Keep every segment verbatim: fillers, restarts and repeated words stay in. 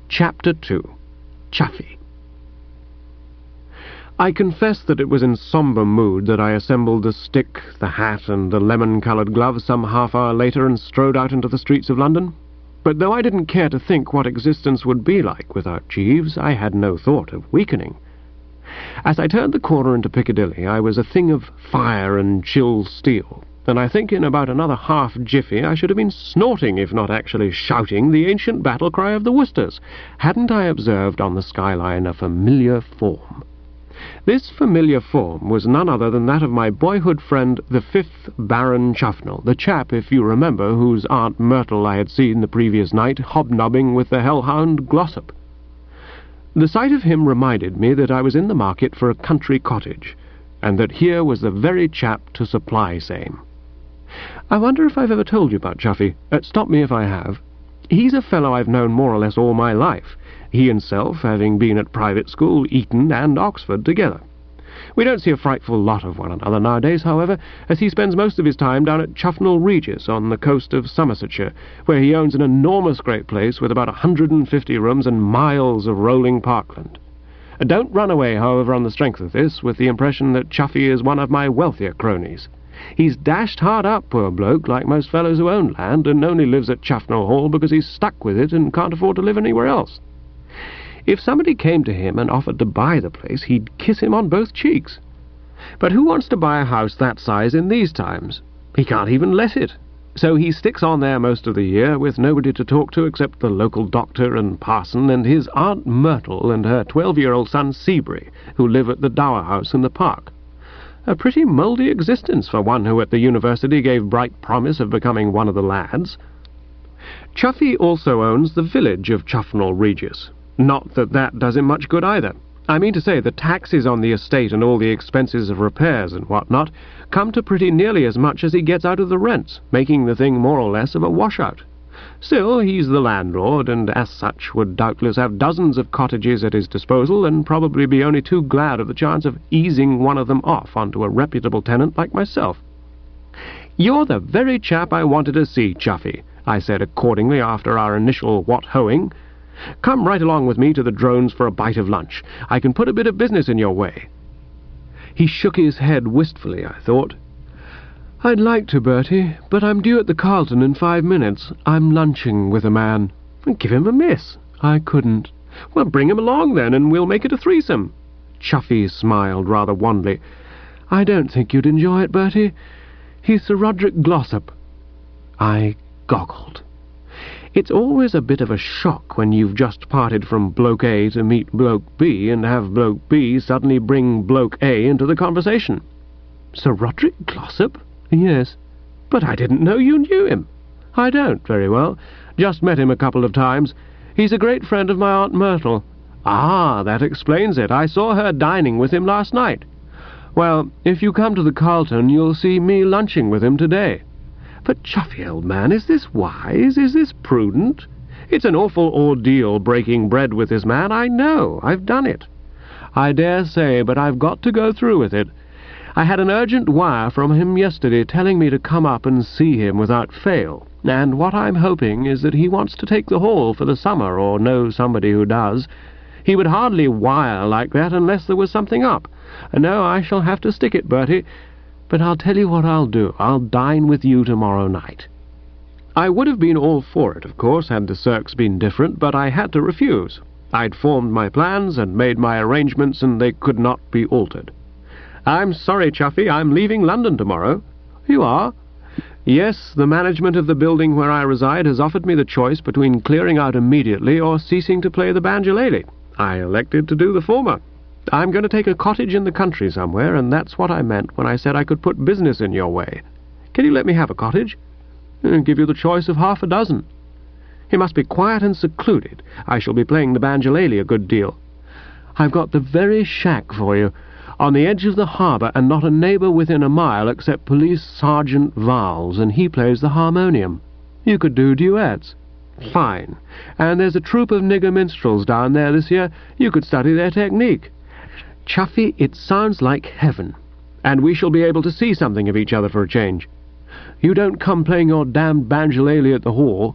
Chapter two. Chuffy. I confess that it was in sombre mood that I assembled the stick, the hat, and the lemon-coloured gloves some half hour later and strode out into the streets of London. But though I didn't care to think what existence would be like without Jeeves, I had no thought of weakening. As I turned the corner into Piccadilly, I was a thing of fire and chill steel, and I think in about another half jiffy I should have been snorting, if not actually shouting, the ancient battle cry of the Worcesters, hadn't I observed on the skyline a familiar form. This familiar form was none other than that of my boyhood friend, the fifth Baron Chuffnell, the chap, if you remember, whose Aunt Myrtle I had seen the previous night hobnobbing with the hellhound Glossop. The sight of him reminded me that I was in the market for a country cottage, and that here was the very chap to supply same. I wonder if I've ever told you about Chuffy. Uh, stop me if I have. He's a fellow I've known more or less all my life, he himself having been at private school, Eton, and Oxford together. We don't see a frightful lot of one another nowadays, however, as he spends most of his time down at Chuffnell Regis on the coast of Somersetshire, where he owns an enormous great place with about a hundred and fifty rooms and miles of rolling parkland. Don't run away, however, on the strength of this, with the impression that Chuffy is one of my wealthier cronies. He's dashed hard up, poor bloke, like most fellows who own land, and only lives at Chuffnell Hall because he's stuck with it and can't afford to live anywhere else. If somebody came to him and offered to buy the place, he'd kiss him on both cheeks. But who wants to buy a house that size in these times? He can't even let it. So he sticks on there most of the year, with nobody to talk to except the local doctor and parson and his Aunt Myrtle and her twelve-year-old son Seabury, who live at the Dower House in the park. A pretty mouldy existence for one who at the university gave bright promise of becoming one of the lads. Chuffy also owns the village of Chuffnell Regis. Not that that does him much good either. I mean to say the taxes on the estate and all the expenses of repairs and what not come to pretty nearly as much as he gets out of the rents, making the thing more or less of a washout. Still, he's the landlord, and as such would doubtless have dozens of cottages at his disposal, and probably be only too glad of the chance of easing one of them off onto a reputable tenant like myself. "You're the very chap I wanted to see, Chuffy," I said accordingly after our initial what-hoing. "Come right along with me to the Drones for a bite of lunch. I can put a bit of business in your way." He shook his head wistfully, I thought. "I'd like to, Bertie, but I'm due at the Carlton in five minutes. I'm lunching with a man." "Give him a miss." "I couldn't." "Well, bring him along then, and we'll make it a threesome." Chuffy smiled rather wanly. "I don't think you'd enjoy it, Bertie. He's Sir Roderick Glossop." I goggled. It's always a bit of a shock when you've just parted from Bloke A to meet Bloke B, and have Bloke B suddenly bring Bloke A into the conversation. "Sir Roderick Glossop?" "Yes." "But I didn't know you knew him." "I don't very well. Just met him a couple of times. He's a great friend of my Aunt Myrtle." "Ah, that explains it. I saw her dining with him last night." "Well, if you come to the Carlton, you'll see me lunching with him today." "But, Chuffy, old man, is this wise? Is this prudent? It's an awful ordeal breaking bread with this man, I know. I've done it." "I dare say, but I've got to go through with it. I had an urgent wire from him yesterday telling me to come up and see him without fail, and what I'm hoping is that he wants to take the Hall for the summer, or knows somebody who does. He would hardly wire like that unless there was something up. No, I shall have to stick it, Bertie. But I'll tell you what I'll do. I'll dine with you tomorrow night." I would have been all for it, of course, had the circs been different, but I had to refuse. I'd formed my plans and made my arrangements, and they could not be altered. "I'm sorry, Chuffy, I'm leaving London tomorrow." "You are?" "Yes, the management of the building where I reside has offered me the choice between clearing out immediately or ceasing to play the banjolele. I elected to do the former. I'm going to take a cottage in the country somewhere, and that's what I meant when I said I could put business in your way. Can you let me have a cottage?" "I'll give you the choice of half a dozen." "It must be quiet and secluded. I shall be playing the banjolele a good deal." "I've got the very shack for you, on the edge of the harbour, and not a neighbour within a mile except Police Sergeant Vowles, and he plays the harmonium. You could do duets." "Fine. And there's a troupe of nigger minstrels down there this year. You could study their technique." "Chuffy, it sounds like heaven. And we shall be able to see something of each other for a change." "You don't come playing your damned banjolele at the Hall."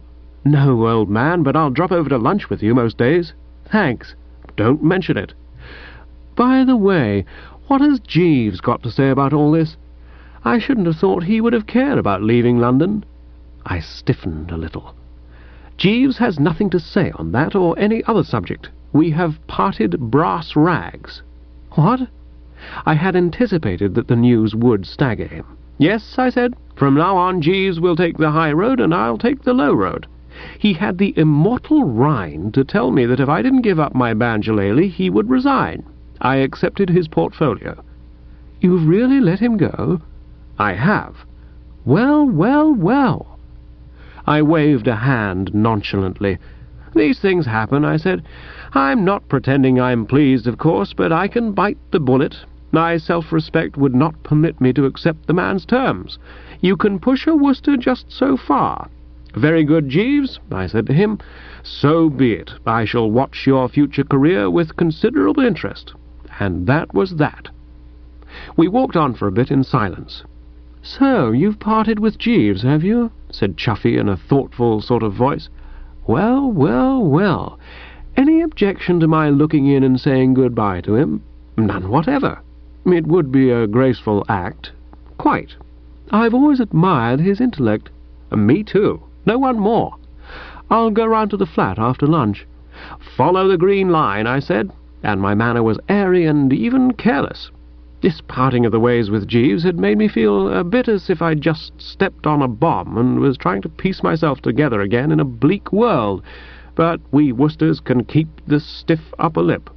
"No, old man, but I'll drop over to lunch with you most days." "Thanks." "Don't mention it." "By the way, what has Jeeves got to say about all this? I shouldn't have thought he would have cared about leaving London." I stiffened a little. "Jeeves has nothing to say on that or any other subject. We have parted brass rags." "What?" I had anticipated that the news would stagger him. "Yes," I said, "from now on Jeeves will take the high road and I'll take the low road. He had the immortal rind to tell me that if I didn't give up my banjolele he would resign. I accepted his portfolio." "You've really let him go?" "I have." "Well, well, well." I waved a hand nonchalantly. "These things happen," I said. "I'm not pretending I'm pleased, of course, but I can bite the bullet. My self-respect would not permit me to accept the man's terms. You can push a Worcester just so far." "Very good, Jeeves," I said to him. "So be it. I shall watch your future career with considerable interest." And that was that. We walked on for a bit in silence. "So, you've parted with Jeeves, have you?" said Chuffy in a thoughtful sort of voice. "Well, well, well. Any objection to my looking in and saying good-bye to him?" "None whatever." "It would be a graceful act." "Quite. I've always admired his intellect." "Me too. No one more." "I'll go round to the flat after lunch." "Follow the green line," I said, and my manner was airy and even careless. This parting of the ways with Jeeves had made me feel a bit as if I'd just stepped on a bomb and was trying to piece myself together again in a bleak world, but we Worcesters can keep the stiff upper lip.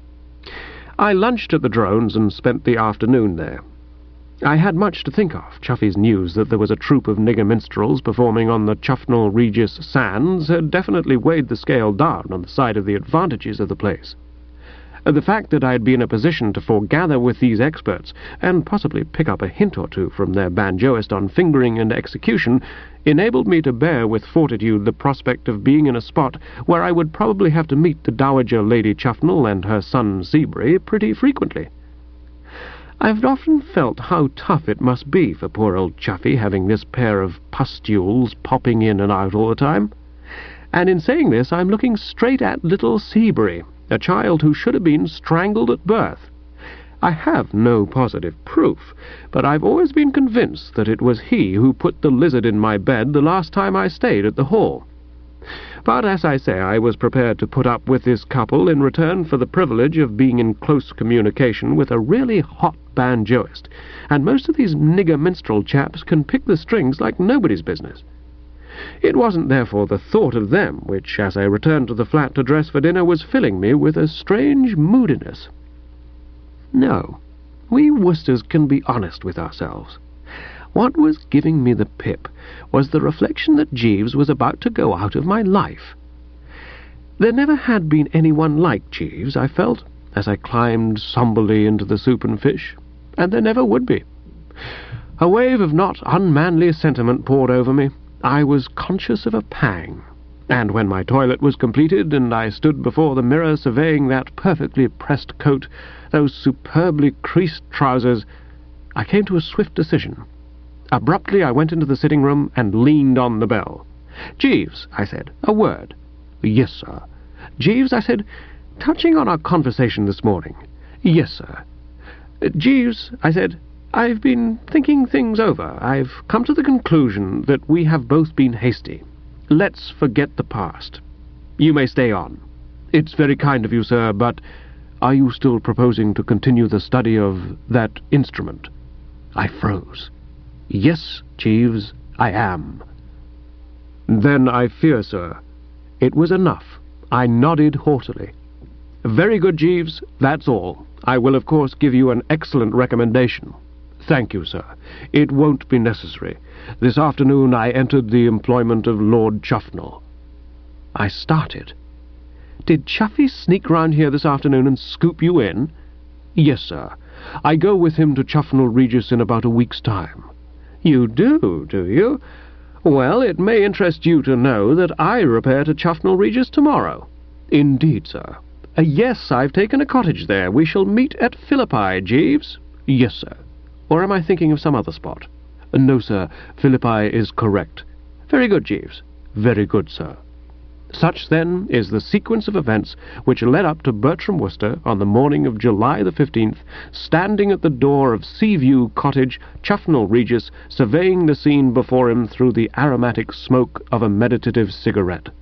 I lunched at the Drones and spent the afternoon there. I had much to think of. Chuffy's news that there was a troupe of nigger minstrels performing on the Chuffnell Regis sands had definitely weighed the scale down on the side of the advantages of the place. The fact that I had been in a position to foregather with these experts, and possibly pick up a hint or two from their banjoist on fingering and execution, enabled me to bear with fortitude the prospect of being in a spot where I would probably have to meet the Dowager Lady Chuffnell and her son Seabury pretty frequently. I've often felt how tough it must be for poor old Chuffy having this pair of pustules popping in and out all the time. And in saying this, I'm looking straight at little Seabury, a child who should have been strangled at birth. I have no positive proof, but I've always been convinced that it was he who put the lizard in my bed the last time I stayed at the Hall. But, as I say, I was prepared to put up with this couple in return for the privilege of being in close communication with a really hot banjoist, and most of these nigger minstrel chaps can pick the strings like nobody's business. It wasn't therefore the thought of them which, as I returned to the flat to dress for dinner, was filling me with a strange moodiness. No, we Worcesters can be honest with ourselves. What was giving me the pip was the reflection that Jeeves was about to go out of my life. There never had been anyone like Jeeves, I felt, as I climbed sombrely into the soup and fish, and there never would be. A wave of not unmanly sentiment poured over me. I was conscious of a pang, and when my toilet was completed and I stood before the mirror surveying that perfectly pressed coat, those superbly creased trousers, I came to a swift decision. Abruptly I went into the sitting-room and leaned on the bell. "Jeeves," I said, "a word." "Yes, sir." "Jeeves," I said, "touching on our conversation this morning." "Yes, sir." "Jeeves," I said, "I've been thinking things over. I've come to the conclusion that we have both been hasty. Let's forget the past. You may stay on." "It's very kind of you, sir, but are you still proposing to continue the study of that instrument?" I froze. "Yes, Jeeves, I am." "Then I fear, sir." It was enough. I nodded haughtily. "Very good, Jeeves, that's all. I will, of course, give you an excellent recommendation." "Thank you, sir. It won't be necessary. This afternoon I entered the employment of Lord Chuffnell." I started. "Did Chuffy sneak round here this afternoon and scoop you in?" "Yes, sir. I go with him to Chuffnell Regis in about a week's time." "You do, do you? Well, it may interest you to know that I repair to Chuffnell Regis tomorrow." "Indeed, sir." Uh, "Yes, I've taken a cottage there. We shall meet at Philippi, Jeeves." "Yes, sir." Or am I thinking of some other spot? "No, sir. Philippi is correct." "Very good, Jeeves. Very good, sir. Such, then, is the sequence of events which led up to Bertram Wooster on the morning of July the fifteenth, standing at the door of Seaview Cottage, Chuffnell Regis, surveying the scene before him through the aromatic smoke of a meditative cigarette.